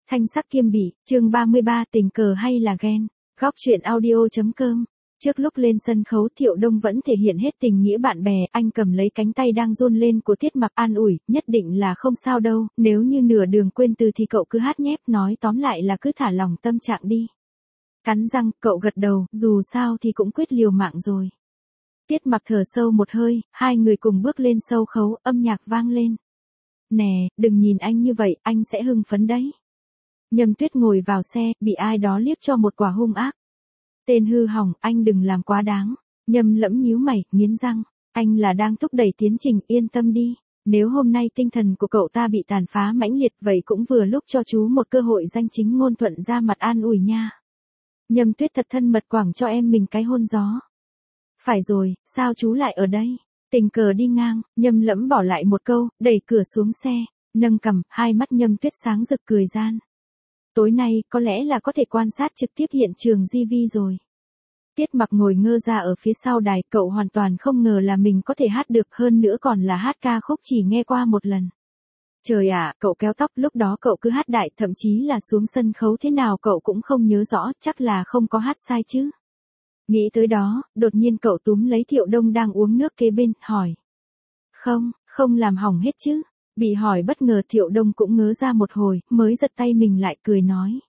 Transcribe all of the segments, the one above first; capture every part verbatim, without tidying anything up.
Thanh sắc kiêm bỉ, chương ba mươi ba tình cờ hay là ghen. Góc truyện audio.com. Trước lúc lên sân khấu Thiệu Đông vẫn thể hiện hết tình nghĩa bạn bè, anh cầm lấy cánh tay đang run lên của Tiết Mặc an ủi, nhất định là không sao đâu, nếu như nửa đường quên từ thì cậu cứ hát nhép, nói tóm lại là cứ thả lỏng tâm trạng đi. Cắn răng, cậu gật đầu, dù sao thì cũng quyết liều mạng rồi. Tiết Mặc thở sâu một hơi, hai người cùng bước lên sân khấu, âm nhạc vang lên. Nè, đừng nhìn anh như vậy, anh sẽ hưng phấn đấy. Nhâm Tuyết ngồi vào xe, bị ai đó liếc cho một quả hung ác. Tên hư hỏng, anh đừng làm quá đáng. Nhâm Lẫm nhíu mày, nghiến răng. Anh là đang thúc đẩy tiến trình, yên tâm đi. Nếu hôm nay tinh thần của cậu ta bị tàn phá mãnh liệt, vậy cũng vừa lúc cho chú một cơ hội danh chính ngôn thuận ra mặt an ủi nha. Nhâm Tuyết thật thân mật quẳng cho em mình cái hôn gió. Phải rồi, sao chú lại ở đây? Tình cờ đi ngang, Nhâm Lẫm bỏ lại một câu, đẩy cửa xuống xe, nâng cằm, hai mắt Nhâm Tuyết sáng rực cười gian. Tối nay, có lẽ là có thể quan sát trực tiếp hiện trường gi vi rồi. Tiết Mặc ngồi ngơ ra ở phía sau đài, cậu hoàn toàn không ngờ là mình có thể hát được, hơn nữa còn là hát ca khúc chỉ nghe qua một lần. Trời ạ, cậu kéo tóc, lúc đó cậu cứ hát đại, thậm chí là xuống sân khấu thế nào cậu cũng không nhớ rõ, chắc là không có hát sai chứ. Nghĩ tới đó, đột nhiên cậu túm lấy Thiệu Đông đang uống nước kế bên, hỏi. Không, không làm hỏng hết chứ. Bị hỏi bất ngờ Thiệu Đông cũng ngớ ra một hồi, mới giật tay mình lại cười nói.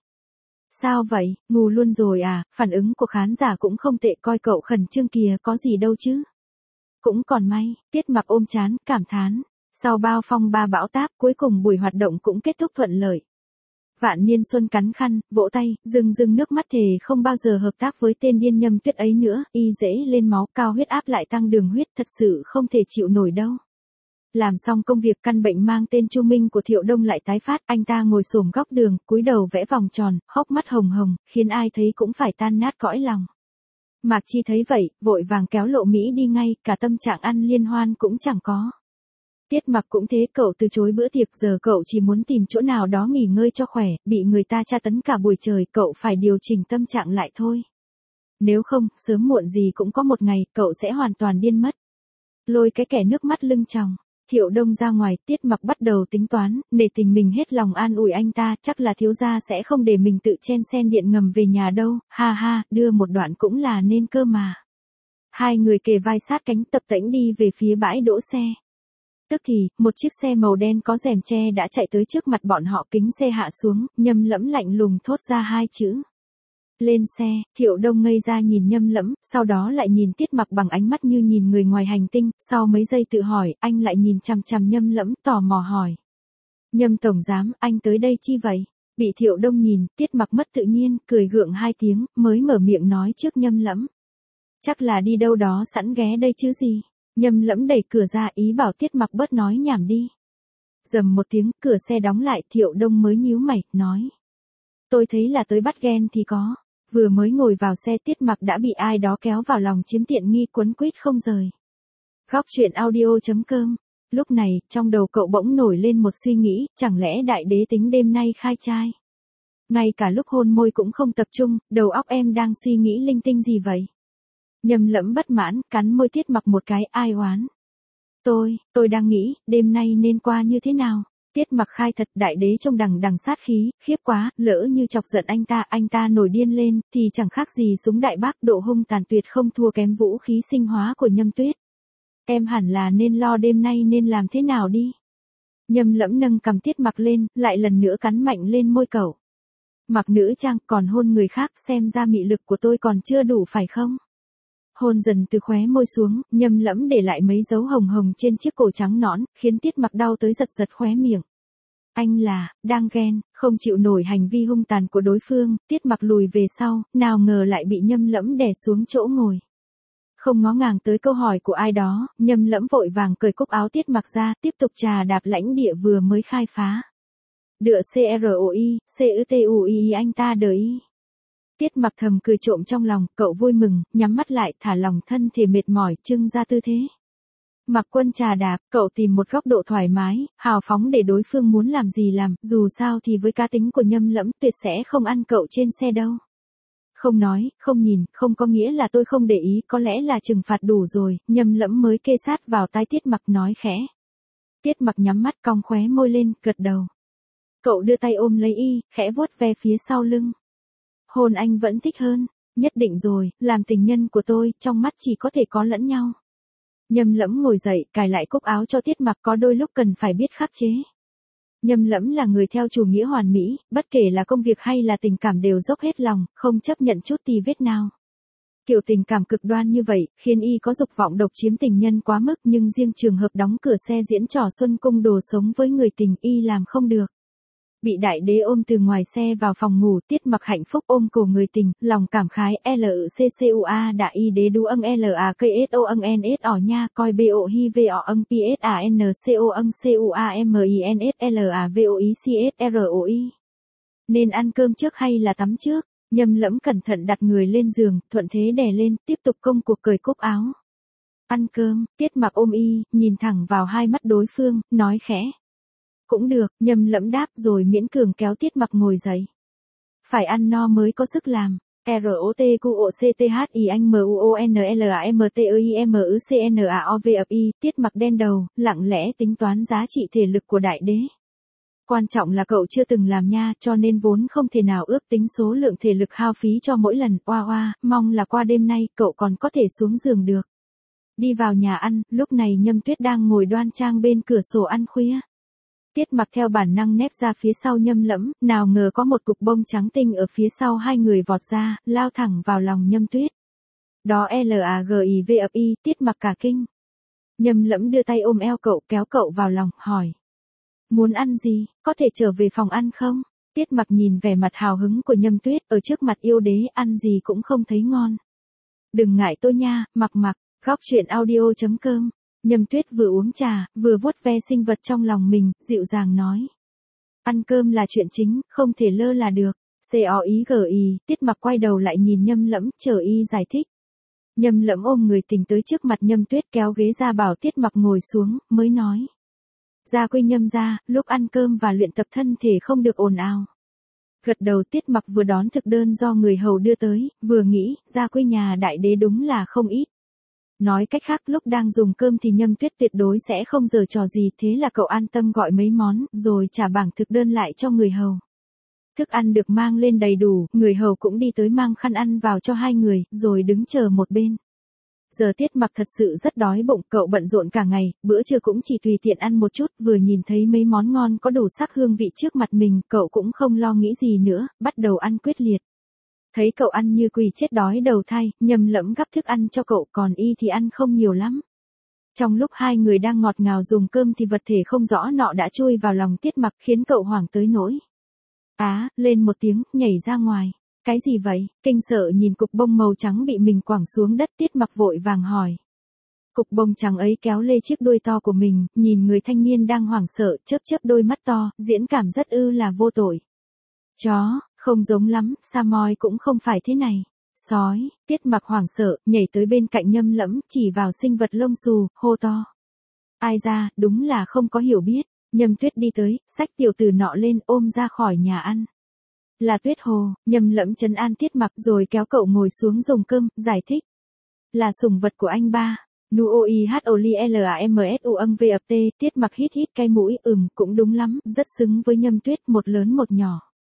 Sao vậy, ngu luôn rồi à, phản ứng của khán giả cũng không tệ, coi cậu khẩn trương kìa, có gì đâu chứ. Cũng còn may, Tiết Mặc ôm chán, cảm thán. Sau bao phong ba bão táp, cuối cùng buổi hoạt động cũng kết thúc thuận lợi. Vạn Niên Xuân cắn khăn, vỗ tay, rưng rưng nước mắt thề không bao giờ hợp tác với tên điên Nhâm Tuyết ấy nữa, y dễ lên máu, cao huyết áp lại tăng đường huyết, thật sự không thể chịu nổi đâu. Làm xong công việc, căn bệnh mang tên Chu Minh của Thiệu Đông lại tái phát, anh ta ngồi xổm góc đường, cúi đầu vẽ vòng tròn, hốc mắt hồng hồng, khiến ai thấy cũng phải tan nát cõi lòng. Mạc Chi thấy vậy, vội vàng kéo Lộ Mỹ đi ngay, cả tâm trạng ăn liên hoan cũng chẳng có. Tiết Mặc cũng thế, cậu từ chối bữa tiệc, giờ cậu chỉ muốn tìm chỗ nào đó nghỉ ngơi cho khỏe, bị người ta tra tấn cả buổi trời, cậu phải điều chỉnh tâm trạng lại thôi. Nếu không, sớm muộn gì cũng có một ngày, cậu sẽ hoàn toàn điên mất. Lôi cái kẻ nước mắt lưng tròng, Thiệu Đông ra ngoài, Tiết Mặc bắt đầu tính toán, nể tình mình hết lòng an ủi anh ta, chắc là thiếu gia sẽ không để mình tự chen sen điện ngầm về nhà đâu, ha ha, đưa một đoạn cũng là nên cơ mà. Hai người kề vai sát cánh tập tễnh đi về phía bãi đỗ xe. Tức thì, một chiếc xe màu đen có rèm che đã chạy tới trước mặt bọn họ, kính xe hạ xuống, Nhâm Lẫm lạnh lùng thốt ra hai chữ. Lên xe, Thiệu Đông ngây ra nhìn Nhâm Lẫm, sau đó lại nhìn Tiết Mặc bằng ánh mắt như nhìn người ngoài hành tinh, sau mấy giây tự hỏi, anh lại nhìn chằm chằm Nhâm Lẫm, tò mò hỏi. Nhâm tổng giám, anh tới đây chi vậy? Bị Thiệu Đông nhìn, Tiết Mặc mất tự nhiên, cười gượng hai tiếng, mới mở miệng nói trước Nhâm Lẫm. Chắc là đi đâu đó sẵn ghé đây chứ gì? Nhâm Lẫm đẩy cửa ra, ý bảo Tiết Mặc bớt nói nhảm đi. Rầm một tiếng, cửa xe đóng lại, Thiệu Đông mới nhíu mày, nói. Tôi thấy là tới bắt ghen thì có. Vừa mới ngồi vào xe, Tiết Mặc đã bị ai đó kéo vào lòng chiếm tiện nghi, quấn quýt không rời. Góc truyện audio.com. Lúc này, trong đầu cậu bỗng nổi lên một suy nghĩ, chẳng lẽ đại đế tính đêm nay khai trai? Ngay cả lúc hôn môi cũng không tập trung, đầu óc em đang suy nghĩ linh tinh gì vậy? Nhâm Lẫm bất mãn, cắn môi Tiết Mặc một cái, ai oán. Tôi, tôi đang nghĩ, đêm nay nên qua như thế nào? Tiết Mặc khai thật, đại đế trông đằng đằng sát khí, khiếp quá, lỡ như chọc giận anh ta, anh ta nổi điên lên, thì chẳng khác gì súng đại bác, độ hung tàn tuyệt không thua kém vũ khí sinh hóa của Nhâm Tuyết. Em hẳn là nên lo đêm nay nên làm thế nào đi. Nhâm Lẫm nâng cầm Tiết Mặc lên, lại lần nữa cắn mạnh lên môi cậu. Mặc nữ trang, còn hôn người khác, xem ra mị lực của tôi còn chưa đủ phải không? Hôn dần từ khóe môi xuống, Nhâm Lẫm để lại mấy dấu hồng hồng trên chiếc cổ trắng nõn, khiến Tiết Mặc đau tới giật giật khóe miệng. Anh là, đang ghen, không chịu nổi hành vi hung tàn của đối phương, Tiết Mặc lùi về sau, nào ngờ lại bị Nhâm Lẫm đè xuống chỗ ngồi. Không ngó ngàng tới câu hỏi của ai đó, Nhâm Lẫm vội vàng cởi cúc áo Tiết Mặc ra, tiếp tục trà đạp lãnh địa vừa mới khai phá. Đựa CROI, CUTUI anh ta đời y. Tiết Mặc thầm cười trộm trong lòng, cậu vui mừng, nhắm mắt lại, thả lòng thân thể mệt mỏi, trưng ra tư thế. Mặc Quân trà đạp, cậu tìm một góc độ thoải mái, hào phóng để đối phương muốn làm gì làm, dù sao thì với cá tính của Nhâm Lẫm tuyệt sẽ không ăn cậu trên xe đâu. Không nói, không nhìn, không có nghĩa là tôi không để ý, có lẽ là trừng phạt đủ rồi, Nhâm Lẫm mới kê sát vào tai Tiết Mặc nói khẽ. Tiết Mặc nhắm mắt cong khóe môi lên, gật đầu. Cậu đưa tay ôm lấy y, khẽ vuốt ve phía sau lưng. Hôn anh vẫn thích hơn. Nhất định rồi, làm tình nhân của tôi, trong mắt chỉ có thể có lẫn nhau. Nhâm Lẫm ngồi dậy, cài lại cúc áo cho Tiết Mặc, có đôi lúc cần phải biết khắc chế. Nhâm Lẫm là người theo chủ nghĩa hoàn mỹ, bất kể là công việc hay là tình cảm đều dốc hết lòng, không chấp nhận chút tì vết nào. Kiểu tình cảm cực đoan như vậy, khiến y có dục vọng độc chiếm tình nhân quá mức, nhưng riêng trường hợp đóng cửa xe diễn trò xuân cung đồ sống với người tình y làm không được. Bị đại đế ôm từ ngoài xe vào phòng ngủ, Tiết Mặc hạnh phúc ôm cổ người tình, lòng cảm khái L C C U A đã y đế đu âng L A K S O âng N S ỏ nha, coi B O hi V O âng P S A N C O âng C U A M I N S L A V O I C S R O I. Nên ăn cơm trước hay là tắm trước? Nhâm Lẫm cẩn thận đặt người lên giường, thuận thế đè lên, tiếp tục công cuộc cởi cúc áo. Ăn cơm, Tiết Mặc ôm y, nhìn thẳng vào hai mắt đối phương, nói khẽ. Cũng được, Nhâm Lẫm đáp rồi miễn cường kéo Tiết Mặc ngồi dậy. Phải ăn no mới có sức làm. R O T Q O C T H I N M U O N L A M T I M U C N A O V ập y, Tiết Mặc đen đầu, lặng lẽ tính toán giá trị thể lực của đại đế. Quan trọng là cậu chưa từng làm nha, cho nên vốn không thể nào ước tính số lượng thể lực hao phí cho mỗi lần. Oa oa, mong là qua đêm nay cậu còn có thể xuống giường được. Đi vào nhà ăn, lúc này Nhâm Tuyết đang ngồi đoan trang bên cửa sổ ăn khuya. Tiết Mặc theo bản năng nép ra phía sau Nhâm Lẫm, nào ngờ có một cục bông trắng tinh ở phía sau hai người vọt ra, lao thẳng vào lòng Nhâm Tuyết. Đó L A G I V ập y, Tiết Mặc cả kinh. Nhâm Lẫm đưa tay ôm eo cậu, kéo cậu vào lòng, hỏi. Muốn ăn gì, có thể trở về phòng ăn không? Tiết Mặc nhìn vẻ mặt hào hứng của Nhâm Tuyết, ở trước mặt yêu đế ăn gì cũng không thấy ngon. Đừng ngại tôi nha, Mặc Mặc, góc truyện audio chấm com. Nhâm Tuyết vừa uống trà, vừa vuốt ve sinh vật trong lòng mình, dịu dàng nói. Ăn cơm là chuyện chính, không thể lơ là được. C O I G I, Tiết Mặc quay đầu lại nhìn Nhâm Lẫm, chờ y giải thích. Nhâm Lẫm ôm người tình tới trước mặt Nhâm Tuyết, kéo ghế ra bảo Tiết Mặc ngồi xuống, mới nói. Gia quy Nhâm gia, lúc ăn cơm và luyện tập thân thể không được ồn ào. Gật đầu. Tiết Mặc vừa đón thực đơn do người hầu đưa tới, vừa nghĩ, gia quy nhà đại đế đúng là không ít. Nói cách khác, lúc đang dùng cơm thì Nhâm Tuyết tuyệt đối sẽ không giở trò gì, thế là cậu an tâm gọi mấy món, rồi trả bảng thực đơn lại cho người hầu. Thức ăn được mang lên đầy đủ, người hầu cũng đi tới mang khăn ăn vào cho hai người, rồi đứng chờ một bên. Giờ Tiết Mặc thật sự rất đói bụng, cậu bận rộn cả ngày, bữa trưa cũng chỉ tùy tiện ăn một chút, vừa nhìn thấy mấy món ngon có đủ sắc hương vị trước mặt mình, cậu cũng không lo nghĩ gì nữa, bắt đầu ăn quyết liệt. Thấy cậu ăn như quỷ chết đói đầu thai, Nhâm Lẫm gắp thức ăn cho cậu, còn y thì ăn không nhiều lắm. Trong lúc hai người đang ngọt ngào dùng cơm thì vật thể không rõ nọ đã chui vào lòng Tiết Mặc, khiến cậu hoảng tới nỗi. Á, lên một tiếng, nhảy ra ngoài. Cái gì vậy? Kinh sợ nhìn cục bông màu trắng bị mình quẳng xuống đất, Tiết Mặc vội vàng hỏi. Cục bông trắng ấy kéo lê chiếc đuôi to của mình, nhìn người thanh niên đang hoảng sợ, chớp chớp đôi mắt to, diễn cảm rất ư là vô tội. Chó, không giống lắm, Samoy cũng không phải thế này. Sói, Tiết Mặc hoảng sợ, nhảy tới bên cạnh Nhâm Lẫm, chỉ vào sinh vật lông xù, hô to. Ai ra, đúng là không có hiểu biết. Nhâm Tuyết đi tới, xách tiểu tử nọ lên, ôm ra khỏi nhà ăn. Là Tuyết Hồ. Nhâm Lẫm trấn an Tiết Mặc rồi kéo cậu ngồi xuống dùng cơm, giải thích. Là sủng vật của anh ba. Nu O I H O L L A M S U âng V ập T. Tiết Mặc hít hít cái mũi, ừm, cũng đúng lắm, rất xứng với Nhâm Tuyết, một lớn một nhỏ.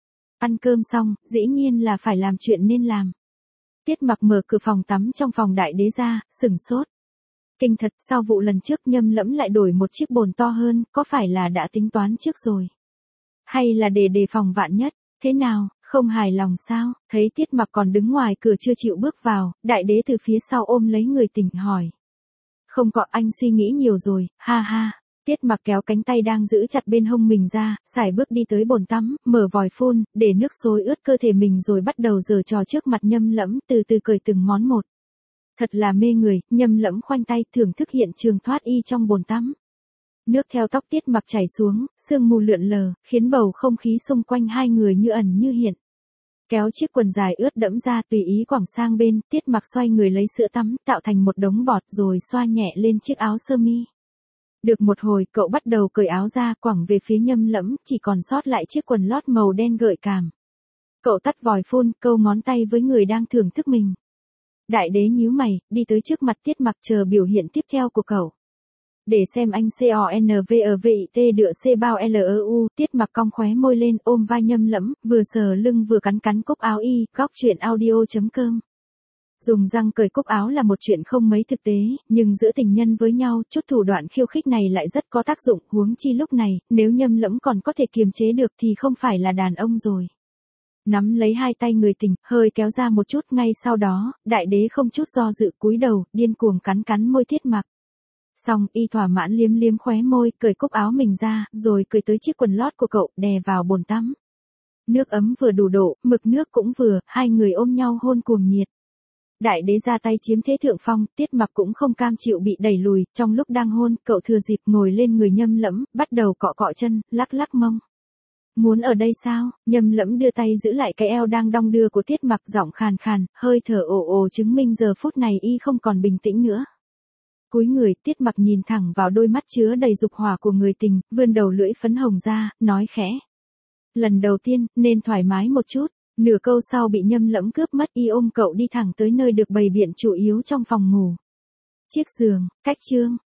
Ăn cơm xong, dĩ nhiên là phải làm chuyện nên làm. Tiết Mặc mở cửa phòng tắm trong phòng đại đế ra, sửng sốt. Kinh thật, sau vụ lần trước Nhâm Lẫm lại đổi một chiếc bồn to hơn, có phải là đã tính toán trước rồi? Hay là để đề phòng vạn nhất? Thế nào, không hài lòng sao? Thấy Tiết Mặc còn đứng ngoài cửa chưa chịu bước vào, đại đế từ phía sau ôm lấy người tình hỏi. Không có, anh suy nghĩ nhiều rồi, ha ha. Tiết Mặc kéo cánh tay đang giữ chặt bên hông mình ra, sải bước đi tới bồn tắm, mở vòi phun, để nước xối ướt cơ thể mình rồi bắt đầu giở trò trước mặt Nhâm Lẫm, từ từ cởi từng món một. Thật là mê người, Nhâm Lẫm khoanh tay thưởng thức hiện trường thoát y trong bồn tắm. Nước theo tóc Tiết Mặc chảy xuống, sương mù lượn lờ, khiến bầu không khí xung quanh hai người như ẩn như hiện. Kéo chiếc quần dài ướt đẫm ra tùy ý quẳng sang bên, Tiết Mặc xoay người lấy sữa tắm, tạo thành một đống bọt rồi xoa nhẹ lên chiếc áo sơ mi. Được một hồi, cậu bắt đầu cởi áo ra, quẳng về phía Nhâm Lẫm, chỉ còn sót lại chiếc quần lót màu đen gợi cảm. Cậu tắt vòi phun, câu ngón tay với người đang thưởng thức mình. Đại đế nhíu mày, đi tới trước mặt Tiết Mặc chờ biểu hiện tiếp theo của cậu. Để xem anh convert đựa c bao leu, Tiết Mặc cong khóe môi lên ôm vai Nhâm Lẫm, vừa sờ lưng vừa cắn cắn cúc áo y, góc truyện audio.com. Dùng răng cởi cúc áo là một chuyện không mấy thực tế, nhưng giữa tình nhân với nhau, chút thủ đoạn khiêu khích này lại rất có tác dụng, huống chi lúc này, nếu Nhâm Lẫm còn có thể kiềm chế được thì không phải là đàn ông rồi. Nắm lấy hai tay người tình, hơi kéo ra một chút, ngay sau đó, đại đế không chút do dự cúi đầu, điên cuồng cắn cắn môi Tiết Mặc. Xong, y thỏa mãn liếm liếm khóe môi, cởi cúc áo mình ra, rồi cởi tới chiếc quần lót của cậu, đè vào bồn tắm. Nước ấm vừa đủ độ, mực nước cũng vừa, hai người ôm nhau hôn cuồng nhiệt. Đại đế ra tay chiếm thế thượng phong, Tiết Mặc cũng không cam chịu bị đẩy lùi, trong lúc đang hôn, cậu thừa dịp ngồi lên người Nhâm Lẫm, bắt đầu cọ cọ chân, lắc lắc mông. Muốn ở đây sao? Nhâm Lẫm đưa tay giữ lại cái eo đang đong đưa của Tiết Mặc, giọng khàn khàn, hơi thở ồ ồ chứng minh giờ phút này y không còn bình tĩnh nữa. Cúi người, Tiết Mặc nhìn thẳng vào đôi mắt chứa đầy dục hỏa của người tình, vươn đầu lưỡi phấn hồng ra, nói khẽ. Lần đầu tiên, nên thoải mái một chút. Nửa câu sau bị Nhâm Lẫm cướp mất, y ôm cậu đi thẳng tới nơi được bày biện chủ yếu trong phòng ngủ. Chiếc giường, cách chương,